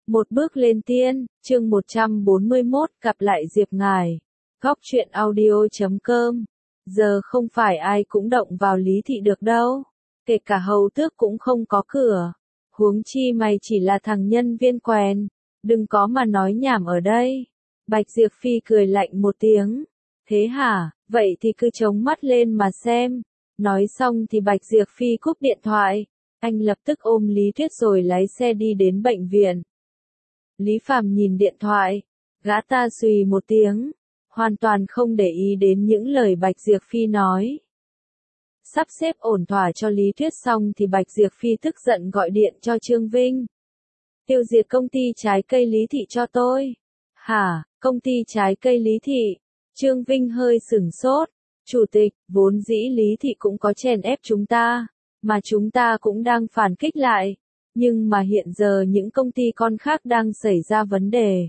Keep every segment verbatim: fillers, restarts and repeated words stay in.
Một bước lên tiên, chương một trăm bốn mươi mốt, gặp lại Diệp Ngải. Góc truyện audio chấm com. Giờ không phải ai cũng động vào Lý Thị được đâu. Kể cả hầu tước cũng không có cửa. Huống chi mày chỉ là thằng nhân viên quèn. Đừng có mà nói nhảm ở đây. Bạch Diệp Phi cười lạnh một tiếng. Thế hả, vậy thì cứ chống mắt lên mà xem. Nói xong thì Bạch Diệp Phi cúp điện thoại. Anh lập tức ôm Lý Tuyết rồi lái xe đi đến bệnh viện. Lý Phàm nhìn điện thoại, gã ta xùy một tiếng, hoàn toàn không để ý đến những lời Bạch Diệp Phi nói. Sắp xếp ổn thỏa cho Lý Tuyết xong thì Bạch Diệp Phi tức giận gọi điện cho Trương Vinh. Tiêu diệt công ty trái cây Lý Thị cho tôi. Hả, công ty trái cây Lý Thị? Trương Vinh hơi sửng sốt. Chủ tịch, vốn dĩ Lý Thị cũng có chèn ép chúng ta, mà chúng ta cũng đang phản kích lại. Nhưng mà hiện giờ những công ty con khác đang xảy ra vấn đề.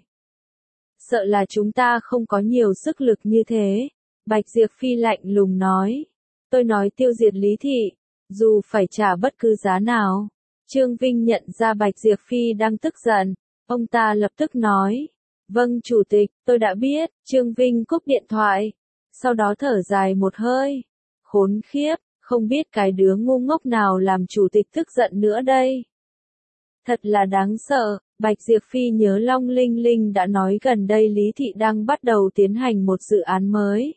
Sợ là chúng ta không có nhiều sức lực như thế. Bạch Diệp Phi lạnh lùng nói. Tôi nói tiêu diệt Lý Thị, dù phải trả bất cứ giá nào. Trương Vinh nhận ra Bạch Diệp Phi đang tức giận. Ông ta lập tức nói. Vâng chủ tịch, tôi đã biết. Trương Vinh cúp điện thoại. Sau đó thở dài một hơi. Khốn khiếp, không biết cái đứa ngu ngốc nào làm chủ tịch tức giận nữa đây. Thật là đáng sợ, Bạch Diệp Phi nhớ Long Linh Linh đã nói gần đây Lý Thị đang bắt đầu tiến hành một dự án mới.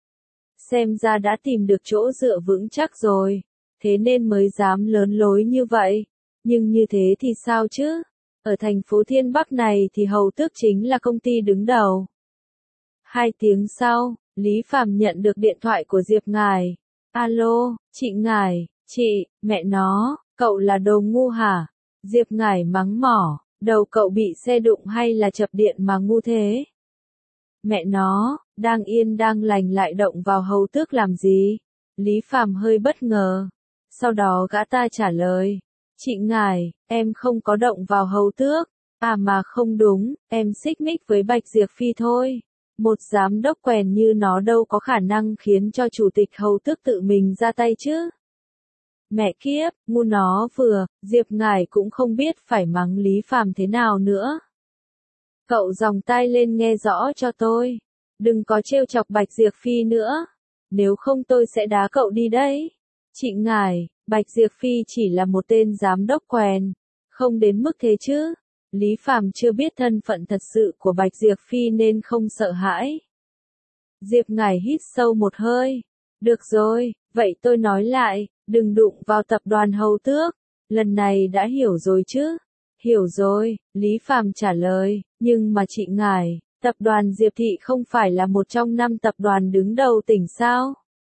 Xem ra đã tìm được chỗ dựa vững chắc rồi, thế nên mới dám lớn lối như vậy. Nhưng như thế thì sao chứ? Ở thành phố Thiên Bắc này thì hầu tước chính là công ty đứng đầu. Hai tiếng sau, Lý Phàm nhận được điện thoại của Diệp Ngải. Alo, chị Ngải, chị, mẹ nó, cậu là đồ ngu hả? Diệp Ngải mắng mỏ, đầu cậu bị xe đụng hay là chập điện mà ngu thế? Mẹ nó, đang yên đang lành lại động vào hầu tước làm gì? Lý Phàm hơi bất ngờ. Sau đó gã ta trả lời. Chị Ngải, em không có động vào hầu tước. À mà không đúng, em xích mích với Bạch Diệp Phi thôi. Một giám đốc quèn như nó đâu có khả năng khiến cho chủ tịch hầu tước tự mình ra tay chứ. Mẹ kiếp, ngu nó vừa, Diệp Ngải cũng không biết phải mắng Lý Phàm thế nào nữa. Cậu giòng tai lên nghe rõ cho tôi. Đừng có trêu chọc Bạch Diệp Phi nữa. Nếu không tôi sẽ đá cậu đi đấy. Chị Ngải, Bạch Diệp Phi chỉ là một tên giám đốc quèn. Không đến mức thế chứ. Lý Phàm chưa biết thân phận thật sự của Bạch Diệp Phi nên không sợ hãi. Diệp Ngải hít sâu một hơi. Được rồi, vậy tôi nói lại. Đừng đụng vào tập đoàn hầu tước, lần này đã hiểu rồi chứ? Hiểu rồi, Lý Phàm trả lời, nhưng mà chị Ngải, tập đoàn Diệp Thị không phải là một trong năm tập đoàn đứng đầu tỉnh sao?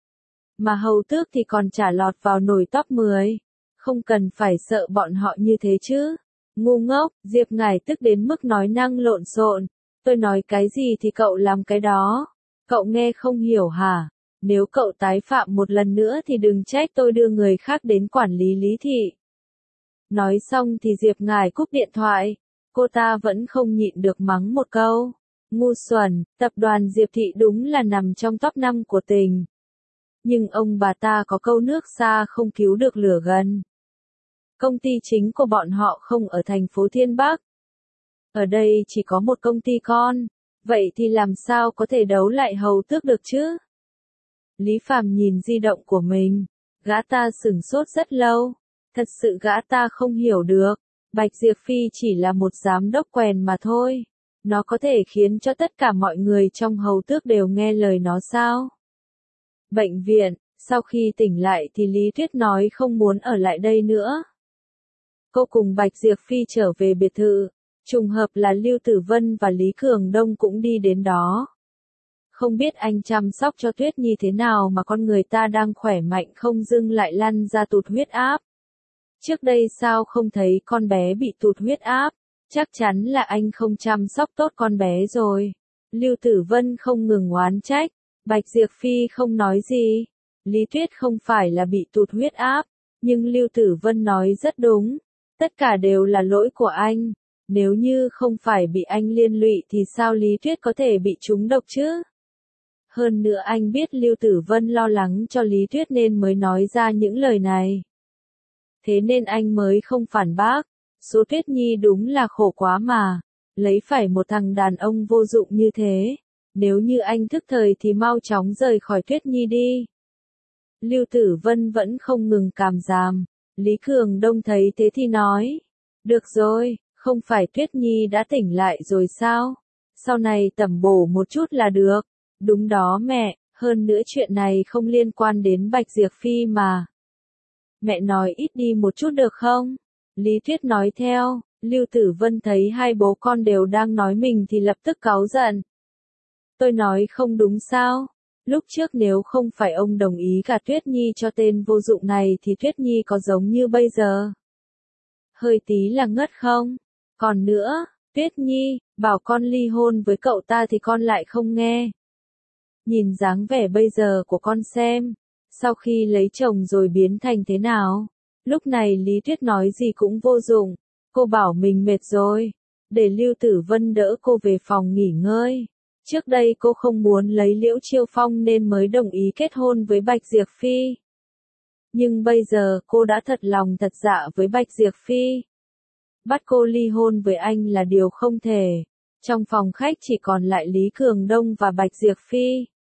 Mà hầu tước thì còn trả lọt vào nổi top mười, không cần phải sợ bọn họ như thế chứ? Ngu ngốc, Diệp Ngải tức đến mức nói năng lộn xộn, tôi nói cái gì thì cậu làm cái đó, cậu nghe không hiểu hả? Nếu cậu tái phạm một lần nữa thì đừng trách tôi đưa người khác đến quản lý Lý Thị. Nói xong thì Diệp Ngải cúp điện thoại. Cô ta vẫn không nhịn được mắng một câu. Ngu xuẩn, tập đoàn Diệp Thị đúng là nằm trong top năm của tỉnh. Nhưng ông bà ta có câu nước xa không cứu được lửa gần. Công ty chính của bọn họ không ở thành phố Thiên Bắc. Ở đây chỉ có một công ty con. Vậy thì làm sao có thể đấu lại hầu tước được chứ? Lý Phàm nhìn di động của mình, gã ta sửng sốt rất lâu, thật sự gã ta không hiểu được, Bạch Diệp Phi chỉ là một giám đốc quèn mà thôi, nó có thể khiến cho tất cả mọi người trong hầu tước đều nghe lời nó sao? Bệnh viện, sau khi tỉnh lại thì Lý Tuyết nói không muốn ở lại đây nữa. Cô cùng Bạch Diệp Phi trở về biệt thự, trùng hợp là Lưu Tử Vân và Lý Cường Đông cũng đi đến đó. Không biết anh chăm sóc cho Tuyết Nhi thế nào mà con người ta đang khỏe mạnh không dưng lại lăn ra tụt huyết áp. Trước đây sao không thấy con bé bị tụt huyết áp, chắc chắn là anh không chăm sóc tốt con bé rồi. Lưu Tử Vân không ngừng oán trách, Bạch Diệp Phi không nói gì. Lý Tuyết không phải là bị tụt huyết áp, nhưng Lưu Tử Vân nói rất đúng, tất cả đều là lỗi của anh. Nếu như không phải bị anh liên lụy thì sao Lý Tuyết có thể bị trúng độc chứ? Hơn nữa anh biết Lưu Tử Vân lo lắng cho Lý Tuyết nên mới nói ra những lời này. Thế nên anh mới không phản bác. Số Tuyết Nhi đúng là khổ quá mà. Lấy phải một thằng đàn ông vô dụng như thế. Nếu như anh thức thời thì mau chóng rời khỏi Tuyết Nhi đi. Lưu Tử Vân vẫn không ngừng càm ràm. Lý Cường Đông thấy thế thì nói. Được rồi, không phải Tuyết Nhi đã tỉnh lại rồi sao? Sau này tẩm bổ một chút là được. Đúng đó mẹ, hơn nữa chuyện này không liên quan đến Bạch Diệp Phi mà. Mẹ nói ít đi một chút được không? Lý Tuyết nói theo. Lưu Tử Vân thấy hai bố con đều đang nói mình thì lập tức cáu giận. Tôi nói không đúng sao? Lúc trước nếu không phải ông đồng ý cả Tuyết Nhi cho tên vô dụng này thì Tuyết Nhi có giống như bây giờ? Hơi tí là ngất không? Còn nữa, Tuyết Nhi, bảo con ly hôn với cậu ta thì con lại không nghe. Nhìn dáng vẻ bây giờ của con xem, sau khi lấy chồng rồi biến thành thế nào? Lúc này Lý Tuyết nói gì cũng vô dụng, cô bảo mình mệt rồi, để Lưu Tử Vân đỡ cô về phòng nghỉ ngơi. Trước đây cô không muốn lấy Liễu Chiêu Phong nên mới đồng ý kết hôn với Bạch Diệp Phi. Nhưng bây giờ cô đã thật lòng thật dạ với Bạch Diệp Phi. Bắt cô ly hôn với anh là điều không thể. Trong phòng khách chỉ còn lại Lý Cường Đông và Bạch Diệp Phi.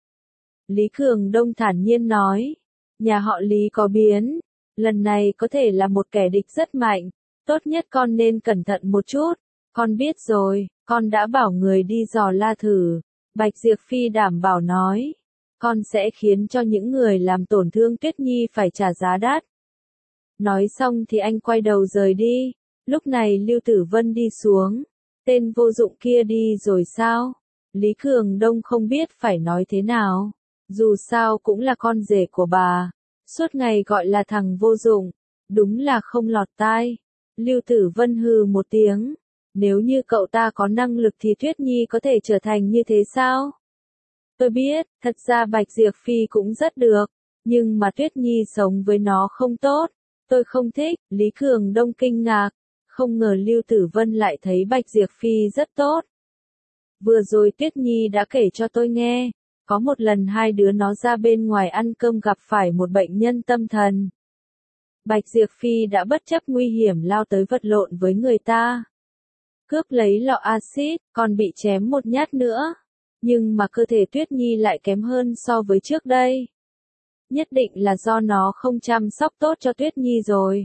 Lý Cường Đông thản nhiên nói, nhà họ Lý có biến, lần này có thể là một kẻ địch rất mạnh, tốt nhất con nên cẩn thận một chút. Con biết rồi, con đã bảo người đi dò la thử. Bạch Diệp Phi đảm bảo nói, con sẽ khiến cho những người làm tổn thương Tuyết Nhi phải trả giá đắt. Nói xong thì anh quay đầu rời đi. Lúc này Lưu Tử Vân đi xuống. Tên vô dụng kia đi rồi sao? Lý Cường Đông không biết phải nói thế nào. Dù sao cũng là con rể của bà. Suốt ngày gọi là thằng vô dụng. Đúng là không lọt tai. Lưu Tử Vân hừ một tiếng. Nếu như cậu ta có năng lực thì Tuyết Nhi có thể trở thành như thế sao? Tôi biết, thật ra Bạch Diệp Phi cũng rất được. Nhưng mà Tuyết Nhi sống với nó không tốt. Tôi không thích. Lý Cường Đông kinh ngạc. Không ngờ Lưu Tử Vân lại thấy Bạch Diệp Phi rất tốt. Vừa rồi Tuyết Nhi đã kể cho tôi nghe. Có một lần hai đứa nó ra bên ngoài ăn cơm gặp phải một bệnh nhân tâm thần. Bạch Diệp Phi đã bất chấp nguy hiểm lao tới vật lộn với người ta. Cướp lấy lọ axit, còn bị chém một nhát nữa. Nhưng mà cơ thể Tuyết Nhi lại kém hơn so với trước đây. Nhất định là do nó không chăm sóc tốt cho Tuyết Nhi rồi.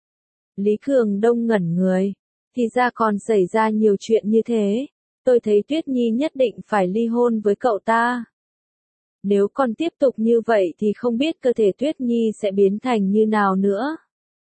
Lý Cường Đông ngẩn người. Thì ra còn xảy ra nhiều chuyện như thế. Tôi thấy Tuyết Nhi nhất định phải ly hôn với cậu ta. Nếu còn tiếp tục như vậy thì không biết cơ thể Tuyết Nhi sẽ biến thành như nào nữa.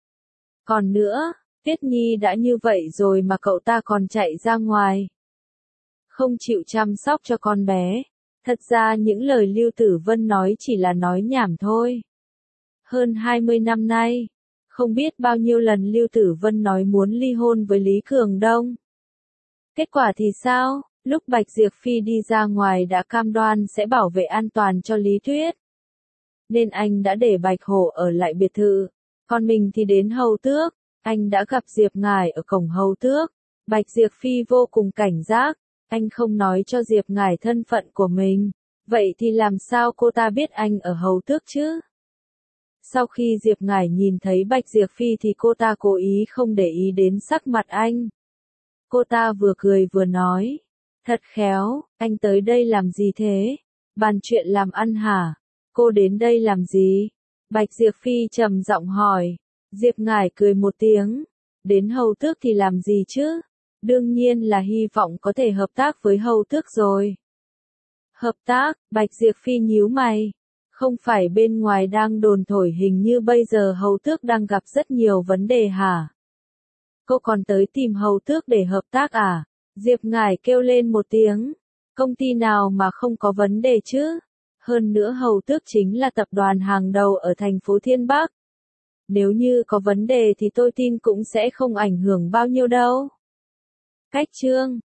Còn nữa, Tuyết Nhi đã như vậy rồi mà cậu ta còn chạy ra ngoài. Không chịu chăm sóc cho con bé. Thật ra những lời Lưu Tử Vân nói chỉ là nói nhảm thôi. Hơn hai mươi năm nay, không biết bao nhiêu lần Lưu Tử Vân nói muốn ly hôn với Lý Cường Đông. Kết quả thì sao? Lúc Bạch Diệp Phi đi ra ngoài đã cam đoan sẽ bảo vệ an toàn cho Lý Tuyết. Nên anh đã để Bạch Hổ ở lại biệt thự. Còn mình thì đến Hầu Tước. Anh đã gặp Diệp Ngải ở cổng Hầu Tước. Bạch Diệp Phi vô cùng cảnh giác. Anh không nói cho Diệp Ngải thân phận của mình. Vậy thì làm sao cô ta biết anh ở Hầu Tước chứ? Sau khi Diệp Ngải nhìn thấy Bạch Diệp Phi thì cô ta cố ý không để ý đến sắc mặt anh. Cô ta vừa cười vừa nói. Thật khéo, anh tới đây làm gì thế? Bàn chuyện làm ăn hả? Cô đến đây làm gì? Bạch Diệp Phi trầm giọng hỏi. Diệp Ngải cười một tiếng. Đến Hầu Tước thì làm gì chứ? Đương nhiên là hy vọng có thể hợp tác với Hầu Tước rồi. Hợp tác? Bạch Diệp Phi nhíu mày. Không phải bên ngoài đang đồn thổi hình như bây giờ Hầu Tước đang gặp rất nhiều vấn đề hả? Cô còn tới tìm Hầu Tước để hợp tác à? Diệp Ngải kêu lên một tiếng. Công ty nào mà không có vấn đề chứ? Hơn nữa Hầu Tước chính là tập đoàn hàng đầu ở thành phố Thiên Bắc. Nếu như có vấn đề thì tôi tin cũng sẽ không ảnh hưởng bao nhiêu đâu. Cách chương